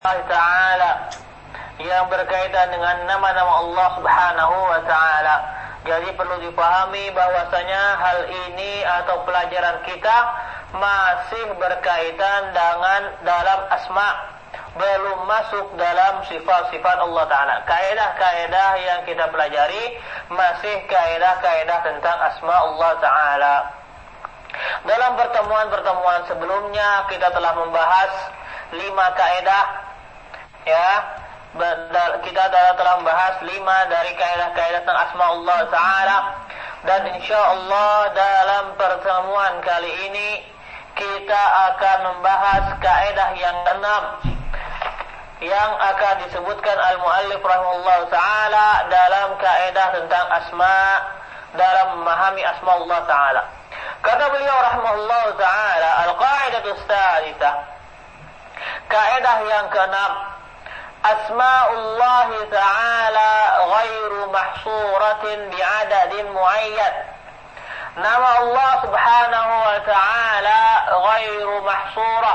Allah Ta'ala yang berkaitan dengan nama-nama Allah Subhanahu wa Ta'ala. Jadi perlu dipahami bahwasanya hal ini atau pelajaran kita masih berkaitan dengan dalam asma, belum masuk dalam sifat-sifat Allah Ta'ala. Kaidah-kaidah yang kita pelajari masih kaidah-kaidah tentang asma Allah Ta'ala. Dalam pertemuan-pertemuan sebelumnya kita telah membahas 5 kaidah, ya. Kita telah membahas 5 dari kaidah-kaidah tentang asma Allah Ta'ala. Dan insyaallah dalam pertemuan kali ini kita akan membahas kaidah yang ke-6 yang akan disebutkan al-muallif rahimahullah ta'ala dalam kaidah tentang asma, dalam memahami asma Allah Ta'ala. Kata beliau rahimahullah ta'ala, al-qaidatus tsalitsah, kaidah yang ke-6, asma'ullah ta'ala ghairu mahsuratin bi'adadin muayyan. Nama Allah Subhanahu wa ta'ala ghairu mahsurah,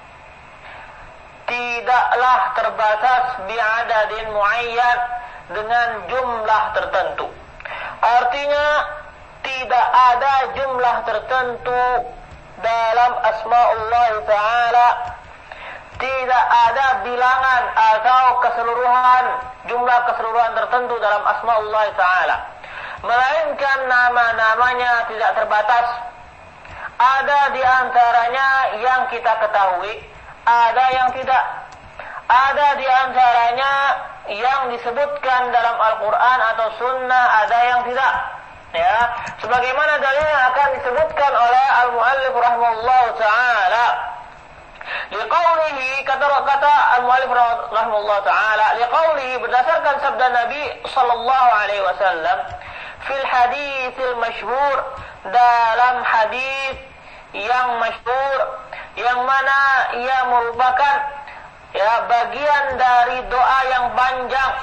tidaklah terbatas bi'adadin muayyan, dengan jumlah tertentu. Artinya tidak ada jumlah tertentu dalam asma'ullah ta'ala, tidak ada bilangan atau keseluruhan, jumlah keseluruhan tertentu dalam asma'ullah ta'ala, melainkan nama-namanya tidak terbatas. Ada di antaranya yang kita ketahui, ada yang tidak. Ada di antaranya yang disebutkan dalam Al-Quran atau Sunnah, ada yang tidak. Ya, sebagaimana dalil yang akan disebutkan oleh al-muallif rahimahullah ta'ala. Liqaulihi, kata al-muallif rahimahullah ta'ala, liqaulihi, berdasarkan sabda Nabi sallallahu alaihi wasallam, fil haditsil masyhur, dalam hadis yang masyhur, yang mana ia merupakan bagian dari doa yang panjang,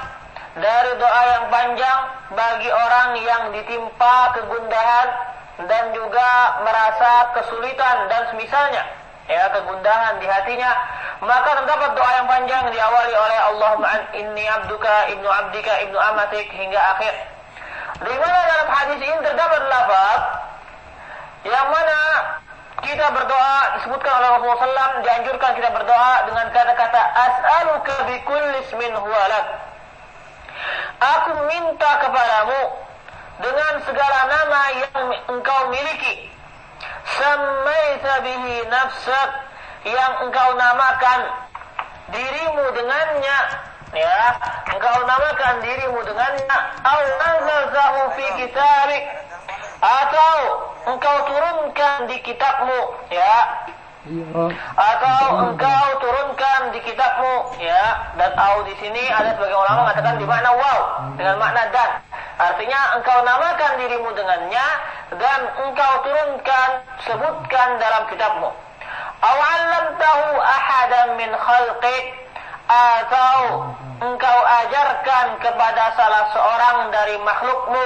bagi orang yang ditimpa kegundahan dan juga merasa kesulitan dan semisalnya, kegundahan di hatinya, maka terdapat doa yang panjang diawali oleh Allahumma inni abduka ibnu abdika ibnu amatik hingga akhir. Di mana dalam hadis ini terdapat lafaz yang mana kita berdoa, disebutkan oleh Rasulullah SAW, dianjurkan kita berdoa dengan kata-kata as'aluka bikulli ismin huwa lak, aku minta kepadamu dengan segala nama yang engkau miliki, sammaita bihi nafsak, yang engkau namakan dirimu dengannya, engkau namakan dirimu dengannya, au anzaltahu fi kitabik, atau engkau turunkan di kitabmu, atau engkau turunkan di kitabmu, dan au di sini ada sebagian ulama mengatakan di makna waw dengan makna dan, artinya engkau namakan dirimu dengannya dan engkau turunkan, sebutkan dalam kitabmu. Aw 'allamtahu ahadan min khalqik, atau engkau ajarkan kepada salah seorang dari makhlukmu,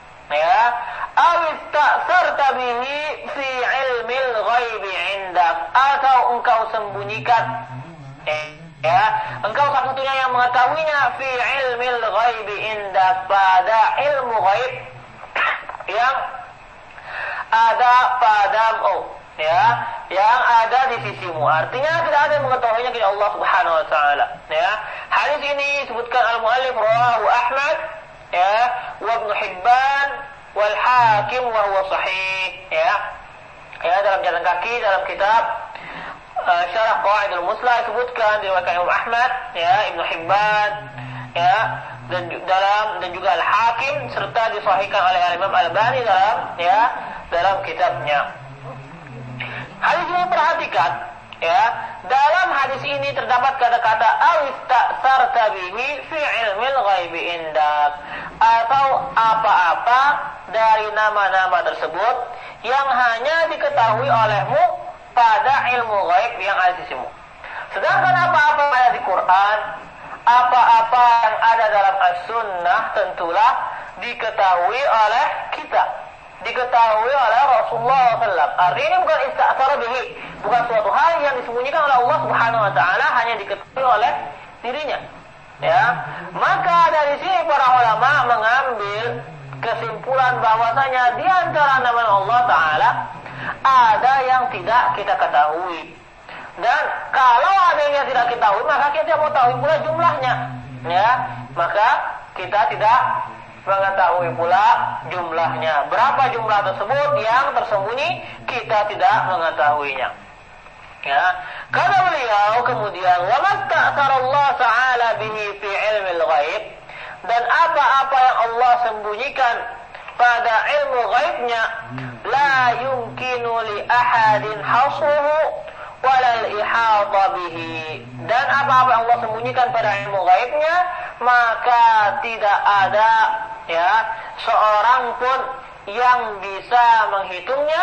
awit ta'sarta bihi fi ilmil ghaibi indak, atau engkau sembunyikan, engkau satu-satunya yang mengetahuinya, fi ilmil ghaibi indak, pada ilmu ghaib yang ada padamu, yang ada di sisimu. Artinya tidak ada yang mengetahuinya kecuali Allah Subhanahu wa ta'ala. Hadis ini disebutkan al-muallif rawahu Ahmad, wa Ibnu Hibban wal Hakim wa huwa sahih, dalam jalan kaki, dalam kitab Syarah Qawaidul Muslah disebutkan diriwayatkan Imam Ahmad, Ibnu Hibban, dan juga Al Hakim, serta disahihkan oleh Imam Al-Albani dalam kitabnya. Hadis ini perhatikan, dalam hadis ini terdapat kata-kata awis ta'sarta bihi fi ilmil ghaibi indak, atau apa-apa dari nama-nama tersebut yang hanya diketahui olehmu pada ilmu ghaib yang ada di sisimu. Sedangkan apa-apa yang ada di Quran, apa-apa yang ada dalam as-sunnah tentulah diketahui oleh kita. diketahui oleh Rasulullah SAW. Artinya ini bukan ista'thara bihi, bukan suatu hal yang disembunyikan oleh Allah Subhanahu wa taala, hanya diketahui oleh dirinya. Ya. Maka dari sini para ulama mengambil kesimpulan bahwasanya di antara nama Allah taala ada yang tidak kita ketahui. Dan kalau ada yang tidak kita ketahui, maka kita mau tahu pula jumlahnya. Ya. Maka kita tidak mengetahui pula jumlahnya. Berapa jumlah tersebut yang tersembunyi, kita tidak mengetahuinya. Ya. Kata beliau kemudian, wa masta'tarallahu ta'ala bihi fi ilmil ghaib, dan apa-apa yang Allah sembunyikan pada ilmu ghaibnya, la yumkinu li ahadin hasruhu walal ihata bihi, dan apa-apa yang Allah sembunyikan pada ilmu gaibnya, maka tidak ada ya seorang pun yang bisa menghitungnya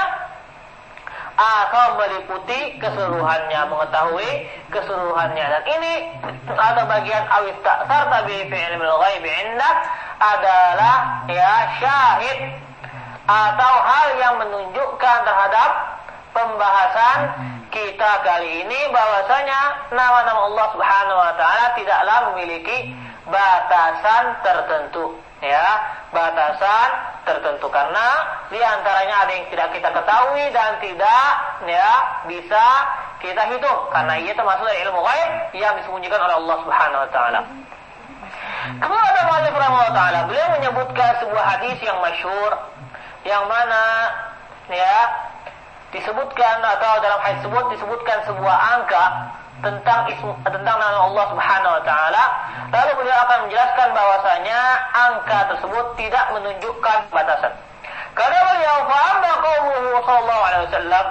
atau meliputi keseluruhannya, mengetahui keseluruhannya. Dan ini atau bagian awis ta'sar tabi fi ilmil ghaib indak adalah ya syahid atau hal yang menunjukkan terhadap pembahasan kita kali ini bahwasanya nama-nama Allah Subhanahu wa taala tidaklah memiliki batasan tertentu, ya, batasan tertentu, karena di antaranya ada yang tidak kita ketahui dan tidak ya bisa kita hitung, karena ia termasuk dari ilmu ghaib yang disembunyikan oleh Allah Subhanahu wa taala. Kemudian ada muallif rahimahullah taala, beliau menyebutkan sebuah hadis yang masyhur yang mana ya disebutkan atau dalam hadis tersebut disebutkan sebuah angka tentang nama Allah Subhanahu wa taala. Lalu beliau akan menjelaskan bahwasanya angka tersebut tidak menunjukkan batasan. Karena beliau faham qauluhu sallallahu alaihi wasallam,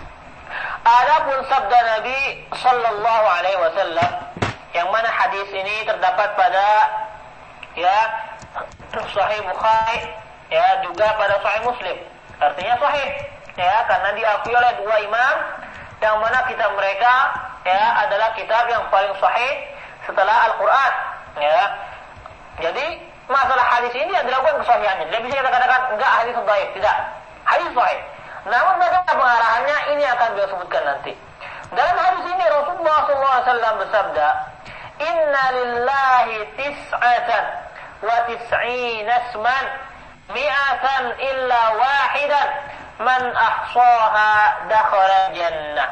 adapun sabda Nabi sallallahu alaihi wasallam, yang mana hadis ini terdapat pada ya Sahih Bukhari ya juga pada Sahih Muslim. Artinya sahih ya, karena diakui oleh dua imam yang mana kitab mereka ya adalah kitab yang paling sahih setelah Al-Quran ya. Jadi masalah hadis ini adalah bukan kesahihannya, tidak bisa kita katakan enggak hadis dhaif, tidak, hadis sahih. Namun bagaimana pengarahannya ini akan beliau sebutkan nanti. Dalam hadis ini Rasulullah SAW bersabda, inna lillahi tis'atan wa tis'ina isman mi'atan illa wahidan man ahsaha dakhala jannah.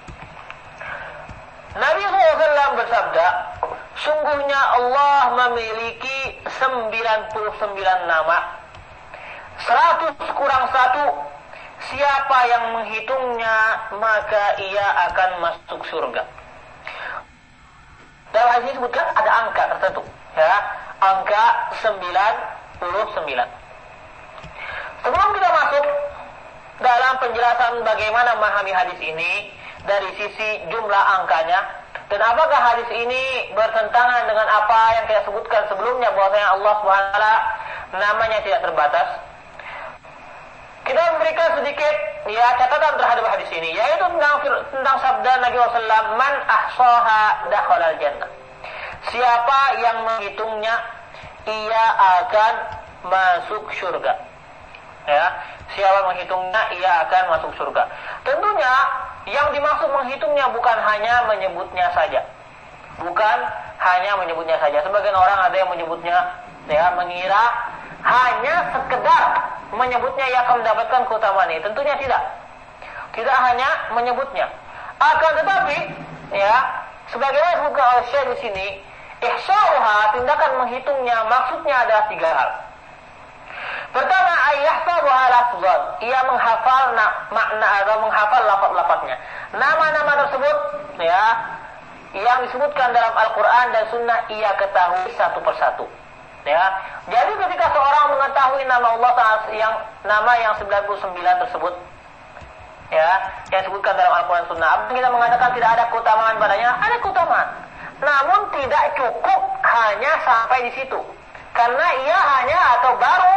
Nabi SAW bersabda, sungguhnya Allah memiliki 99 nama, 100 kurang 1. Siapa yang menghitungnya maka ia akan masuk surga. Dalam hadis ini disebutkan ada angka tertentu, ya, angka 99. Sebelum kita masuk dalam penjelasan bagaimana memahami hadis ini dari sisi jumlah angkanya, dan apakah hadis ini bertentangan dengan apa yang kita sebutkan sebelumnya bahwasanya Allah SWT namanya tidak terbatas, kita memberikan sedikit ya catatan terhadap hadis ini, yaitu tentang sabda Nabi SAW, man ahsaha dakhalal jannah. Siapa yang menghitungnya ia akan masuk surga. Ya, siapa menghitungnya ia akan masuk surga. Tentunya yang dimaksud menghitungnya bukan hanya menyebutnya saja. Bukan hanya menyebutnya saja. Sebagian orang ada yang menyebutnya ya mengira hanya sekedar menyebutnya ia akan mendapatkan keutamaan ini. Tentunya tidak. Tidak hanya menyebutnya. Akan tetapi ya sebagaimana disebutkan oleh Syekh di sini, ihsa'uha, tindakan menghitungnya maksudnya ada 3 hal. Pertama, ayyahsabuha lafzan, ia menghafal makna atau menghafal lafaz-lafaznya. Nama-nama tersebut ya yang disebutkan dalam Al-Quran dan Sunnah ia ketahui satu persatu. Ya, jadi ketika seorang mengetahui nama Allah yang nama yang 99 tersebut, ya, yang disebutkan dalam Al-Quran dan Sunnah, kita mengatakan tidak ada keutamaan padanya, ada keutamaan. Namun tidak cukup hanya sampai di situ, karena ia hanya atau baru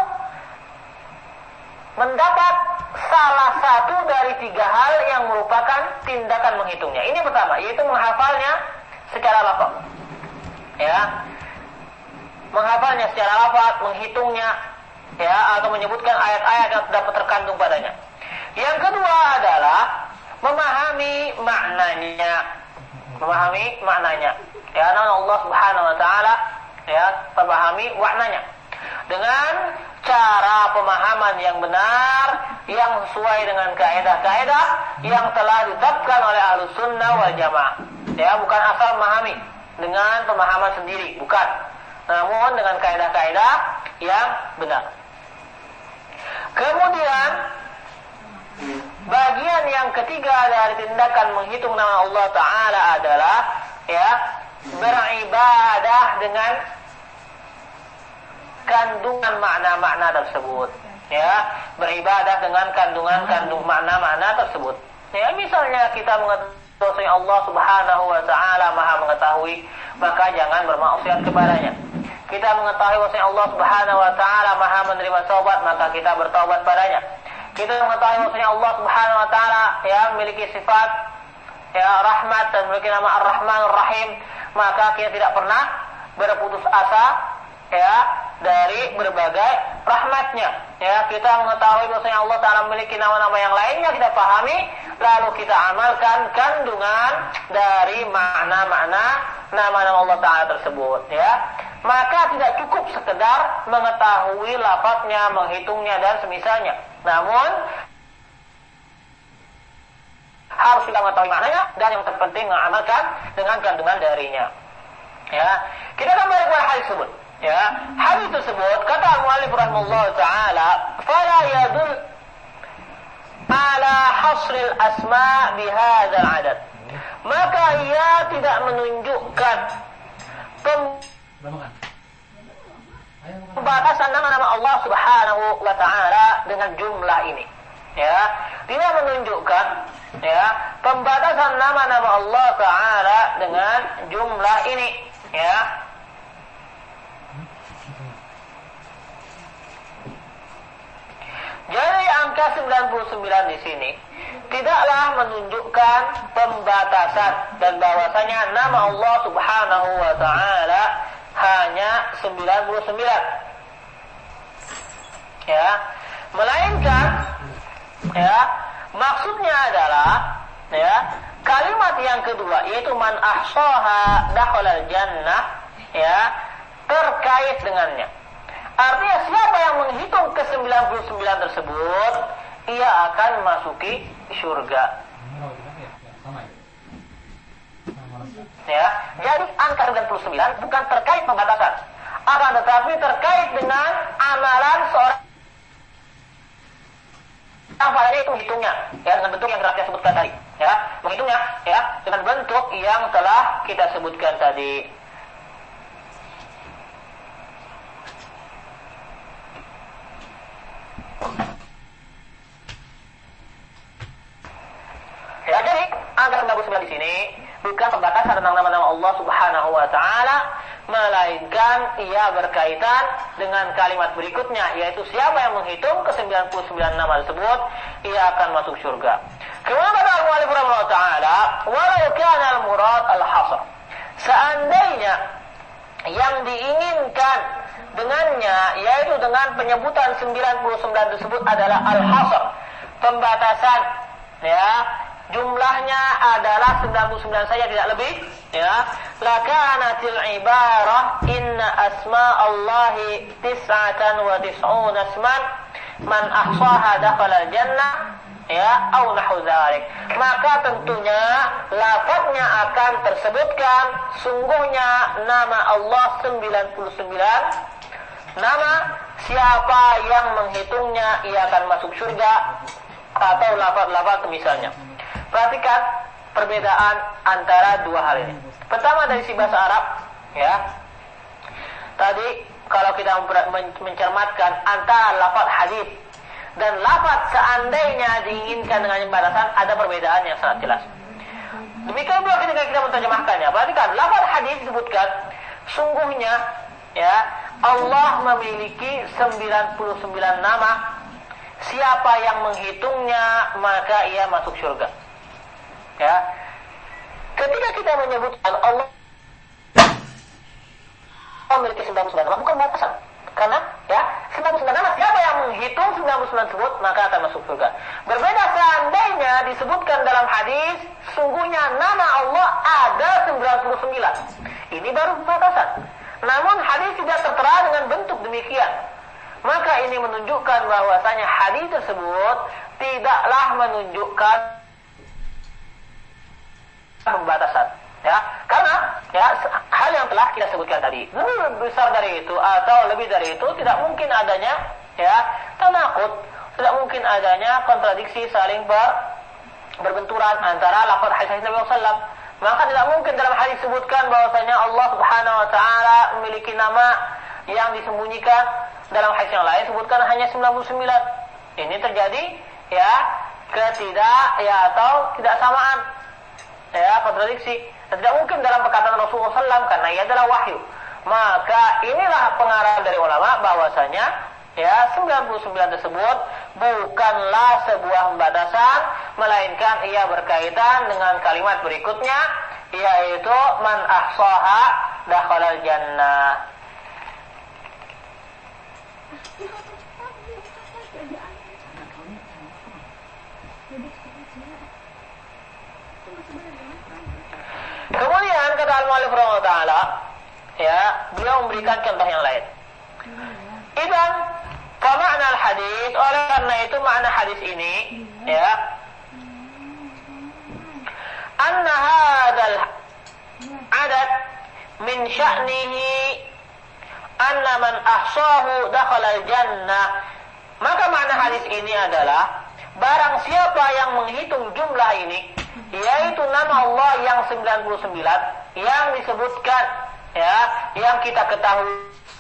mendapat salah satu dari 3 hal yang merupakan tindakan menghitungnya. Ini pertama, yaitu menghafalnya secara lafaz. Ya, menghafalnya secara lafaz, menghitungnya ya, atau menyebutkan ayat-ayat yang dapat terkandung padanya. Yang kedua adalah memahami maknanya. Memahami maknanya. Ya, Allah Subhanahu wa taala ya, memahami maknanya. Dengan cara pemahaman yang benar, yang sesuai dengan kaidah-kaidah yang telah ditetapkan oleh Ahlus Sunnah wal Jamaah. Ya, bukan asal memahami dengan pemahaman sendiri, bukan. Namun dengan kaidah-kaidah yang benar. Kemudian bagian yang ketiga dari tindakan menghitung nama Allah Ta'ala adalah ya, beribadah dengan kandungan makna-makna tersebut. Ya, beribadah dengan kandungan makna-makna tersebut. Ya, misalnya kita mengetahui Allah Subhanahu wa taala Maha mengetahui, maka jangan bermaksiat kepadanya. Kita mengetahui bahwa Allah Subhanahu wa taala Maha menerima taubat, maka kita bertaubat padanya. Kita mengetahui bahwa Allah Subhanahu wa taala ya memiliki sifat ya rahmat dan memiliki nama Ar-Rahmanur Rahim, maka kita tidak pernah berputus asa ya dari berbagai rahmatnya. Ya, kita mengetahui bahwa Allah Ta'ala memiliki nama-nama yang lainnya, kita pahami, lalu kita amalkan kandungan dari makna-makna nama-nama Allah Ta'ala tersebut. Ya, maka tidak cukup sekedar mengetahui lafaznya, menghitungnya dan semisalnya. Namun harus kita mengetahui maknanya dan yang terpenting mengamalkan dengan kandungan darinya. Ya, kita kembali kepada hadis tersebut. Ya, hadis tersebut kata al-muallif rahimahullah taala, "Fala yadul ala hasril asma bihadzal adad." Maka ia tidak menunjukkan pembatasan nama-nama Allah Subhanahu wa taala dengan jumlah ini. Ya, tidak menunjukkan ya pembatasan nama-nama Allah taala dengan jumlah ini. Ya. Jadi angka 99 di sini tidaklah menunjukkan pembatasan dan bahwasanya nama Allah Subhanahu wa taala hanya 99. Ya, melainkan ya, maksudnya adalah ya, kalimat yang kedua yaitu man ahsaha dakhalal jannah ya, terkait dengannya. Artinya siapa yang menghitung ke 99 tersebut, ia akan masuki surga. Ya, jadi angka 99 bukan terkait pembatasan, akan tetapi terkait dengan amalan seorang padanya itu menghitungnya, ya, dengan bentuk yang telah kita sebutkan tadi. Ya, menghitungnya, ya, dengan bentuk yang telah kita sebutkan tadi. Ya, jadi angka 99 di sini bukan pembatasan tentang nama-nama Allah Subhanahu wa taala, melainkan ia berkaitan dengan kalimat berikutnya, yaitu siapa yang menghitung ke 99 nama tersebut, ia akan masuk surga. Kemudian kata al-muallif rahimahullah taala, walau kana al-murad al-hasr. Seandainya yang diinginkan dengannya yaitu dengan penyebutan 99 tersebut adalah al-hasr, pembatasan, ya, jumlahnya adalah 99 saja, tidak lebih, ya, lakanatil ibarah inna asma Allahi 99 asman man ahsaha dakhala jannah ya au nahu dzalik. Maka tentunya lafaznya akan tersebutkan sungguhnya nama Allah 99 nama, siapa yang menghitungnya ia akan masuk surga, atau lafaz-lafaz misalnya. Perhatikan perbedaan antara dua hal ini. Pertama dari si bahasa Arab, ya. Tadi kalau kita mencermatkan antara lafaz hadis dan lafaz seandainya diinginkan dengan pembatasan, ada perbedaan yang sangat jelas. Demikian pula ketika kita menerjemahkannya. Perhatikan lafaz hadis disebutkan sungguhnya, ya, Allah memiliki 99 nama. Siapa yang menghitungnya maka ia masuk surga. Ya. Ketika kita menyebutkan Allah memiliki 99 nama, bukan batasan. Karena ya 99 nama siapa 99 tersebut, maka akan masuk surga. Berbeda seandainya disebutkan dalam hadis, sungguhnya nama Allah ada 99. Ini baru batasan. Namun hadis tidak tertera dengan bentuk demikian. Maka ini menunjukkan bahwasanya hadis tersebut tidaklah menunjukkan pembatasan. Ya, karena hal yang telah kita sebutkan tadi, lebih besar dari itu atau lebih dari itu tidak mungkin adanya tanakut, tidak mungkin adanya kontradiksi saling berbenturan antara lafaz hadis Nabi SAW. Maka tidak mungkin dalam hadis disebutkan bahwasanya Allah Subhanahu Wa Taala memiliki nama yang disembunyikan, dalam hadis yang lain sebutkan hanya 99. Ini terjadi atau tidak samaan, kontradiksi. Tidak mungkin dalam perkataan Rasulullah SAW karena ia adalah wahyu. Maka inilah pengarah dari ulama bahwasanya 99 tersebut bukanlah sebuah pembatasan, melainkan ia berkaitan dengan kalimat berikutnya, yaitu man ahsaha dakhalal jannah. Kemudian kata al-mu'allif rahimahullah ta'ala, beliau memberikan contoh yang lain. Idzan fa ma'na al-hadis, oleh karena itu makna hadis ini anna hadzal adad min sya'nihi anna man ahsahu dakhala al-jannah. Maka makna hadis ini adalah barang siapa yang menghitung jumlah ini, yaitu nama Allah yang 99 yang disebutkan, yang kita ketahui,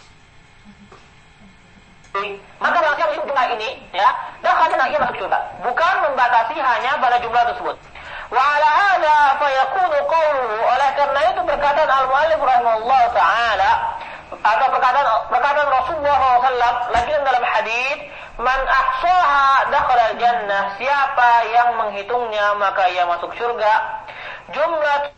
maka barang siapa yang jumlah ini, dakhala ia masuk surga, bukan membatasi hanya pada jumlah tersebut. Wa ala hadza fa yakunu qawluhu, oleh karena itu perkataan al-mu'allif rahimahullah taala atau perkataan Rasulullah SAW lagi dalam hadis, man ahsaha dakhala jannah, siapa yang menghitungnya maka ia masuk surga. Jumlah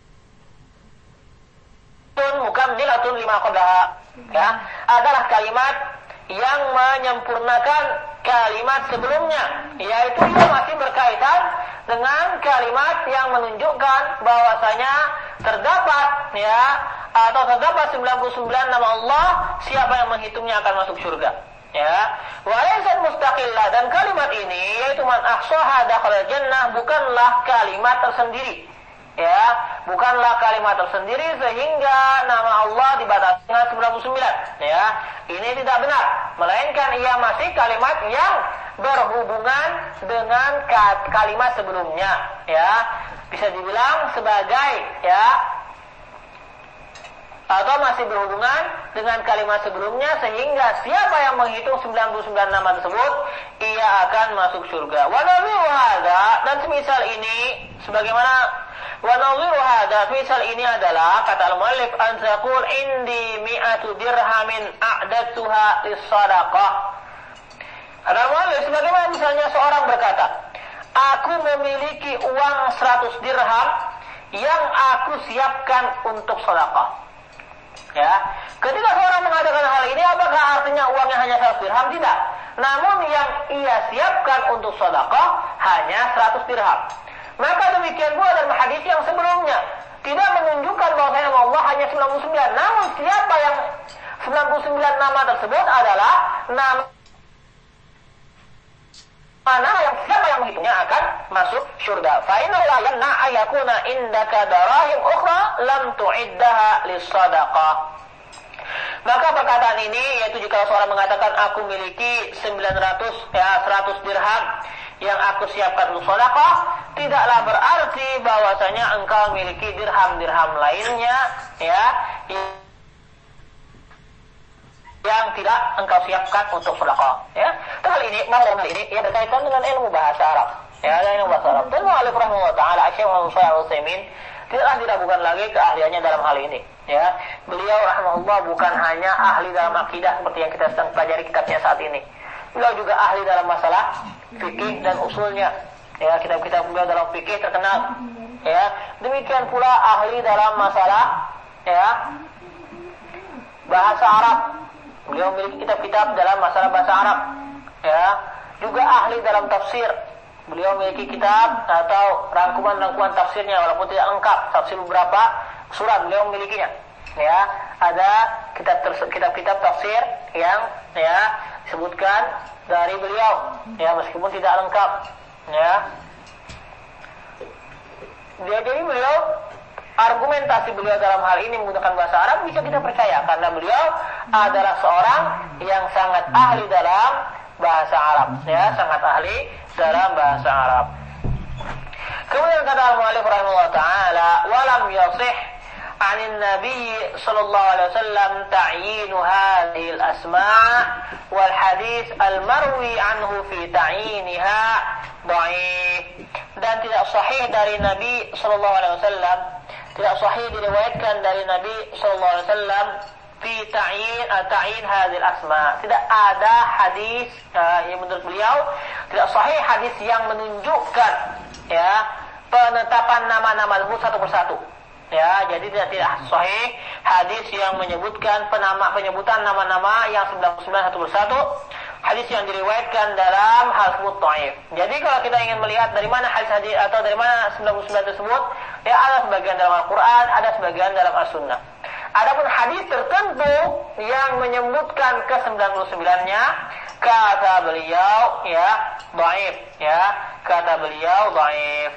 mukammilatun lima qablaha, adalah kalimat yang menyempurnakan kalimat sebelumnya, yaitu ia masih berkaitan dengan kalimat yang menunjukkan bahwasanya terdapat atau terdapat 99 nama Allah, siapa yang menghitungnya akan masuk surga. Walaysat mustaqillah, dan kalimat ini yaitu man ahsaha dakhala jannah bukanlah kalimat tersendiri. Bukanlah kalimat tersendiri sehingga nama Allah dibatasi dengan 99. Ini tidak benar, melainkan ia masih kalimat yang berhubungan dengan kalimat sebelumnya. Bisa dibilang sebagai atau masih berhubungan dengan kalimat sebelumnya, sehingga siapa yang menghitung 99 nama tersebut ia akan masuk surga. Wa nadhiru hadza, dan semisal ini sebagaimana wa nadhiru hadza, semisal ini adalah kata al-muallif an taqul indi mi'atu dirhamin a'dadtuha lis-shadaqah. Kata al-muallif, sebagaimana misalnya seorang berkata, aku memiliki uang 100 dirham yang aku siapkan untuk sedekah. Ketika seorang mengatakan hal ini, apakah artinya uangnya hanya 100 dirham? Tidak. Namun yang ia siapkan untuk sedekah hanya 100 dirham. Maka demikian pula dalam hadis yang sebelumnya, tidak menunjukkan bahwasanya Allah hanya 99. Namun siapa yang 99 nama tersebut adalah nama yang siapa yang menghitungnya akan masuk surga. Fa inna la yanna ayakuna indaka darahim ukhra lam tu'iddaha lis-shadaqah. Maka perkataan ini yaitu jika seorang mengatakan aku miliki 100 dirham yang aku siapkan untuk sedekah, tidaklah berarti bahwasanya engkau memiliki dirham-dirham lainnya yang tidak engkau siapkan untuk sedekah. Hal ini berkaitan dengan ilmu bahasa Arab. Ilmu bahasa Arab. Dan mu'allif rahimahullah ta'ala Syekh Muhammad Shalih Al-Utsaimin tidaklah diragukan lagi keahliannya dalam hal ini. Beliau rahimahullah bukan hanya ahli dalam akidah seperti yang kita sedang pelajari kitabnya saat ini. Beliau juga ahli dalam masalah fikih dan usulnya. Kitab-kitab beliau dalam fikih terkenal. Demikian pula ahli dalam masalah bahasa Arab. Beliau memiliki kitab-kitab dalam masalah bahasa Arab. ya, juga ahli dalam tafsir. Beliau memiliki kitab atau rangkuman-rangkuman tafsirnya, walaupun tidak lengkap, tafsir beberapa surat beliau memilikinya. Ya, ada kitab-kitab tafsir yang ya disebutkan dari beliau, ya meskipun tidak lengkap. Ya, jadi beliau, argumentasi beliau dalam hal ini menggunakan bahasa Arab bisa kita percaya karena beliau adalah seorang yang sangat ahli dalam bahasa Arab, ya sangat ahli dalam bahasa Arab. Kemudian kata al-mu'allif rahimahullah ta'ala, walam yasih 'anil nabi sallallahu alaihi wasallam ta'yin hadhihi al-asma' wal hadis al-marwi anhu fi ta'yinha dhaif. Dan tidak sahih dari Nabi sallallahu alaihi wasallam, tidak sahih diriwayatkan dari Nabi sallallahu alaihi wasallam fi ta'yin hadhil asma. Tidak ada hadis yang menurut beliau tidak sahih hadis yang menunjukkan ya penetapan nama-nama tersebut satu persatu. Ya, jadi tidak sahih hadis yang menyebutkan penyebutan nama-nama yang 99 satu persatu. Hadis yang diriwayatkan dalam hal tersebut dhaif. Jadi kalau kita ingin melihat dari mana hadis atau dari mana 99 tersebut, ya ada sebagian dalam Al-Qur'an, ada sebagian dalam As-Sunnah. Adapun hadis tertentu yang menyebutkan ke-99-nya, kata beliau ya dhaif, ya kata beliau dhaif.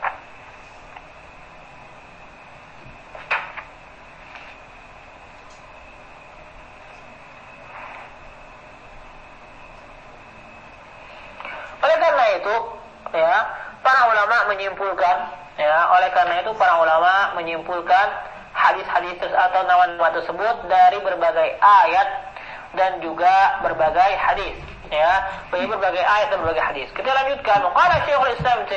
Oleh karena itu, ya para ulama menyimpulkan hadis-hadis atau nama-nama tersebut dari berbagai ayat dan juga berbagai hadis, ya, dari berbagai ayat dan berbagai hadis. Kita lanjutkan. Qala Syekhul Islam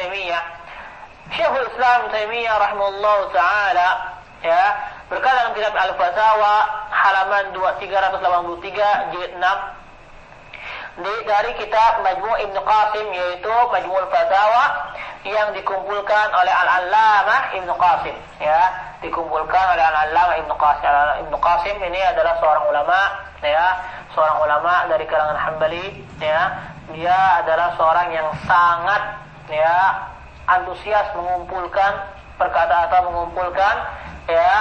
Taimiyah rahimahullahu taala, ya, berkata dalam kitab Al-Fatawa halaman 383 jilid 6 dari kitab Majmu' Ibnu Qasim, yaitu Majmu'ul Fatawa yang dikumpulkan oleh Al-Allamah Ibnu Qasim, ya, dikumpulkan oleh Al-Allamah Ibnu Qasim. Ibnu Qasim ini adalah seorang ulama, ya, seorang ulama dari kalangan Hambali, ya. Dia adalah seorang yang sangat, ya, antusias mengumpulkan perkataan atau mengumpulkan, ya,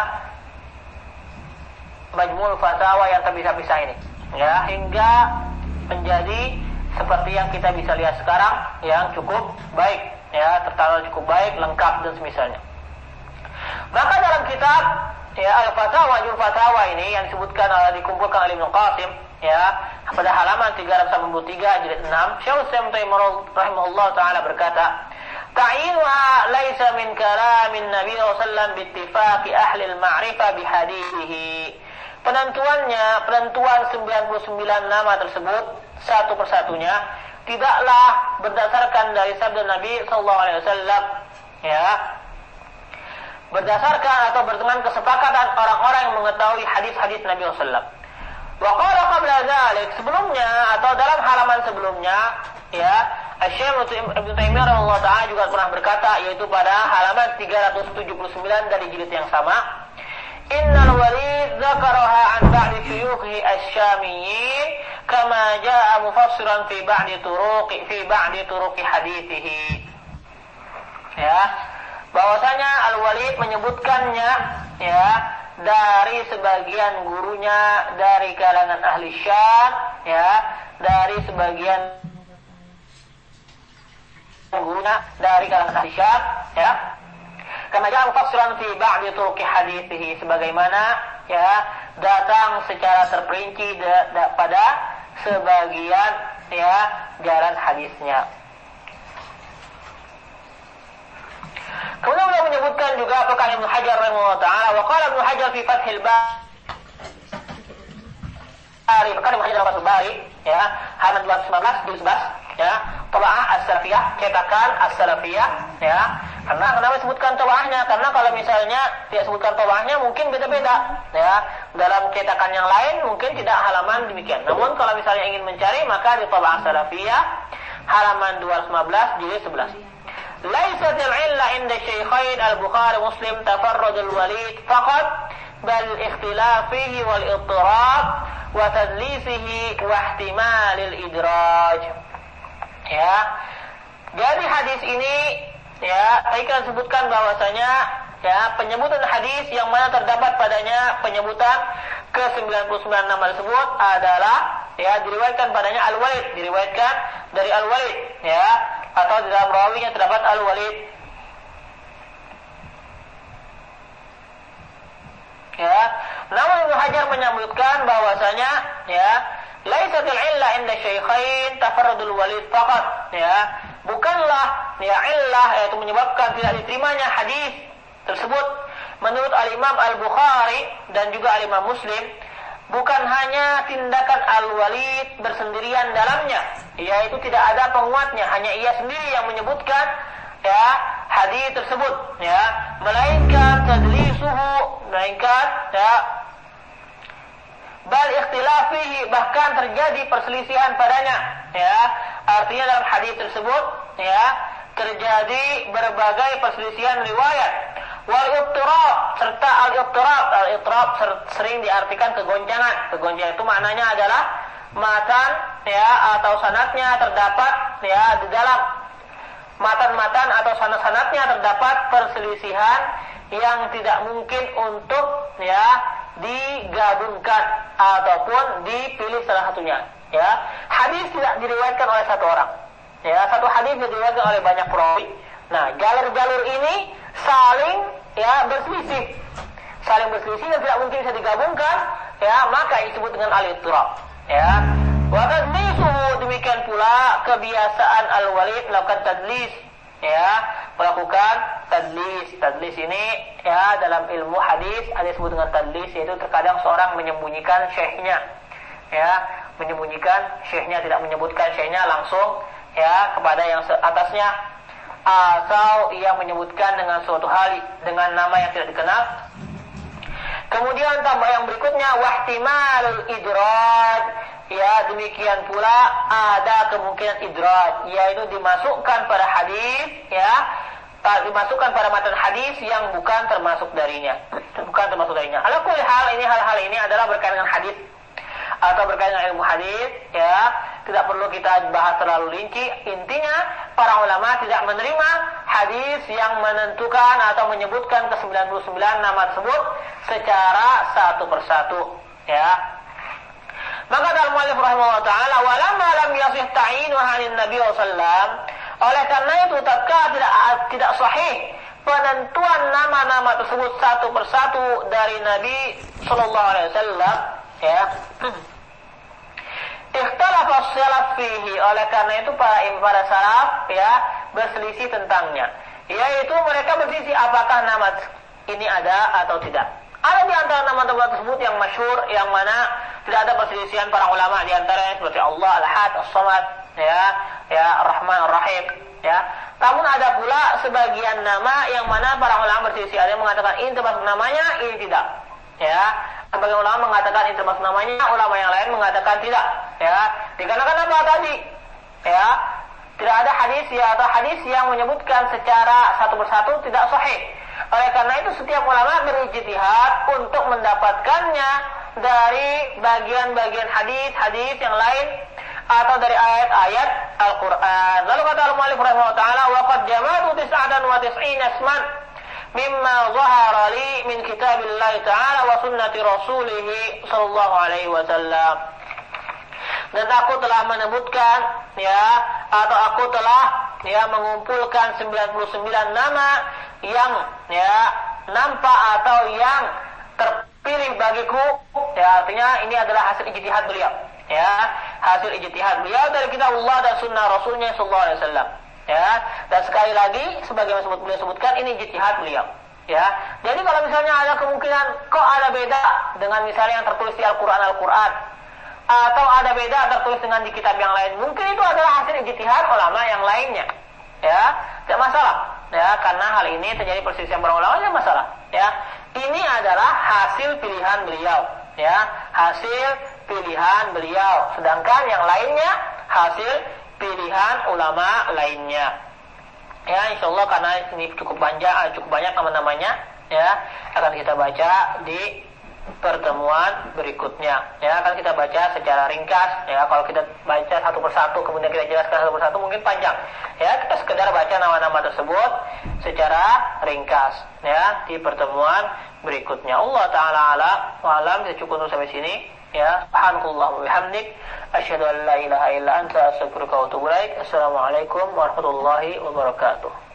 Majmu'ul Fatawa yang terpisah-pisah ini, ya, hingga menjadi seperti yang kita bisa lihat sekarang, yang cukup baik, ya, tertata cukup baik, lengkap dan semisalnya. Maka dalam kitab, ya, Al-Fatawa, Majmu' Fatawa ini yang disebutkan dikumpulkan oleh Ibnu Qasim, ya, pada halaman 393 jilid 6, Syekhul Islam Taimiyah rahimahullah taala berkata, ta'yinuha laisa min kalamin Nabi sallallahu alaihi wasallam bi ittifaqi ahli al-ma'rifah bi hadithihi. Penentuan 99 nama tersebut satu persatunya tidaklah berdasarkan dari sabda Nabi sallallahu alaihi wasallam, ya, berdasarkan atau dengan kesepakatan orang-orang yang mengetahui hadis-hadis Nabi sallallahu alaihi wasallam. Wa qala qabla dzalik, sebelumnya atau dalam halaman sebelumnya, ya, Asy-Syaikh Ibnu Taimiyah rahimahullah taala juga pernah berkata, yaitu pada halaman 379 dari jilid yang sama, Innal walid dzakaraha an ba'di syuyukhi asy-syamiyyin kama jaa'a mufassiran fi ba'di turuqi hadithihi. Ya, bahwasanya Al-Walid menyebutkannya, ya, dari sebagian gurunya dari kalangan ahli Syam, ya, dari sebagian gurunya dari kalangan ahli Syam, ya. Kama jaa mufassiran fi ba'di turuqi hadithihi, sebagaimana, ya, datang secara terperinci pada sebagian, ya, jalan hadisnya. Kemudian beliau menyebutkan juga perkataan Ibnu Hajar rahimahullah taala, wa qala Ibnu Hajar fi Fathil Bari, perkataan Ibnu Hajar dalam Fathul Bari, ya, halaman 219 juz 11, ya, Tabaah As-Salafiyah, cetakan As-Salafiyah, ya. Karena kenapa disebutkan tabaahnya? Karena kalau misalnya tidak sebutkan tabaahnya mungkin beda-beda, ya. Dalam cetakan yang lain mungkin tidak halaman demikian. Namun kalau misalnya ingin mencari, maka di Tabaah As-Salafiyah halaman 215 jilid 11. Laisat al-'illa 'inda Syaikhain Al-Bukhari Muslim tafarrud al-Walid faqat bal ikhtilafihi wal ittirab wa tadlisihi wa ihtimalil idraj. Ya. Jadi hadis ini ya, saya akan sebutkan bahwasanya ya, penyebutan hadis yang mana terdapat padanya penyebutan ke-99 nama tersebut adalah ya, diriwayatkan padanya Al-Walid, diriwayatkan dari Al-Walid ya, atau di dalam rawinya terdapat Al-Walid. Ya, namun Ibnu Hajar menyebutkan bahwasanya ya, laisatul illah inda syaikhain tafarrudul walid faqat, ya, bukanlah ya illah yaitu menyebabkan tidak diterimanya hadis tersebut menurut Al-Imam Al-Bukhari dan juga Al-Imam Muslim, bukan hanya tindakan Al-Walid bersendirian dalamnya, yaitu tidak ada penguatnya, hanya ia sendiri yang menyebutkan ya hadis tersebut ya, melainkan tadlisuhu, melainkan ya, bal ikhtilafihi, bahkan terjadi perselisihan padanya ya, artinya dalam hadis tersebut ya terjadi berbagai perselisihan riwayat. Wal ittirab, serta al-ittirab sering diartikan kegoncangan. Kegoncangan itu maknanya adalah matan ya atau sanadnya terdapat ya di dalam matan-matan atau sanad-sanadnya terdapat perselisihan yang tidak mungkin untuk ya digabungkan ataupun dipilih salah satunya. Ya, hadis tidak diriwayatkan oleh satu orang. Ya, satu hadis diriwayatkan oleh banyak perawi. Nah, jalur-jalur ini saling ya berselisih, saling berselisih dan tidak mungkin bisa digabungkan. Ya, maka disebut dengan al-ittirab. Ya, wa tadlisuhu, demikian pula kebiasaan Al-Walid melakukan tadlis. Ya, melakukan tadlis. Tadlis ini ya dalam ilmu hadis ada disebut dengan tadlis, yaitu terkadang seorang menyembunyikan syekhnya. Ya, menyembunyikan syekhnya, tidak menyebutkan syekhnya langsung ya kepada yang atasnya, atau ia menyebutkan dengan suatu hal dengan nama yang tidak dikenal. Kemudian tambah yang berikutnya wahtimalul idraj, ya demikian pula ada kemungkinan idraj, yaitu dimasukkan pada hadis ya, dimasukkan pada matan hadis yang bukan termasuk darinya, Ala kulli hal, hal-hal ini adalah berkaitan dengan hadis atau berkaitan dengan ilmu hadis ya, tidak perlu kita bahas terlalu rinci. Intinya para ulama tidak menerima hadis yang menentukan atau menyebutkan ke-99 nama tersebut secara satu persatu ya. Maka dalam muallif rahimahullah taala, walamma lam yasih ta'inu hanin nabi sallallahu, oleh karena itu tidak sahih penentuan nama-nama tersebut satu persatu dari Nabi sallallahu alaihi wasallam ya. Ikhtalafa as-salaf fihi, oleh karena itu para salaf ya berselisih tentangnya, yaitu mereka berselisih apakah nama ini ada atau tidak. Ada di antara nama-nama tersebut yang masyhur, yang mana tidak ada perselisihan para ulama, di antaranya seperti Allah Al-Ahad As-Samad ya Ar-Rahman Ar-Rahim ya. Namun ada pula sebagian nama yang mana para ulama berselisih, ada yang mengatakan ini termasuk namanya, ini tidak ya. Sebagian ulama mengatakan ini termasuk namanya, ulama yang lain mengatakan tidak ya. Dikarenakan apa tadi ya, tidak ada hadis ya, atau hadis yang menyebutkan secara satu persatu tidak sahih. Oleh karena itu setiap ulama berijtihad untuk mendapatkannya dari bagian-bagian hadis yang lain atau dari ayat-ayat Al-Qur'an. Lalu kata al-muallif rahimahullah taala, wa qad jama'tu 99 isman mimma zahara li min kitabillah ta'ala wa sunnati rasulih sallallahu alaihi wasallam. Dan aku telah menyebutkan ya, atau aku telah ya mengumpulkan 99 nama yang ya nampak atau yang terpilih bagiku ya, artinya ini adalah hasil ijtihad beliau ya, hasil ijtihad beliau dari kitab Allah dan sunnah rasulnya sallallahu alaihi wasallam ya. Dan sekali lagi sebagaimana beliau sebutkan, ini ijtihad beliau ya. Jadi kalau misalnya ada kemungkinan kok ada beda dengan misalnya yang tertulis di Al-Qur'an atau ada beda tertulis dengan di kitab yang lain, mungkin itu adalah hasil ijtihad ulama yang lainnya ya, tidak masalah ya, karena hal ini terjadi perselisihan para ulama, tidak masalah ya. Ini adalah hasil pilihan beliau ya, hasil pilihan beliau, sedangkan yang lainnya hasil pilihan ulama lainnya ya. Insyaallah karena ini cukup banyak nama-namanya ya, akan kita baca di pertemuan berikutnya. Ya, kan kita baca secara ringkas. Ya, kalau kita baca satu persatu kemudian kita jelaskan satu persatu mungkin panjang. Ya, kita sekedar baca nama-nama tersebut secara ringkas. Ya, di pertemuan berikutnya. Allah Taala alam. Kita cukup sampai sini. Ya, subhanallah wa bihamdik, asyhadu an la ilaha illa anta, astaghfiruka wa atubu ilaik. Assalamualaikum warahmatullahi wabarakatuh.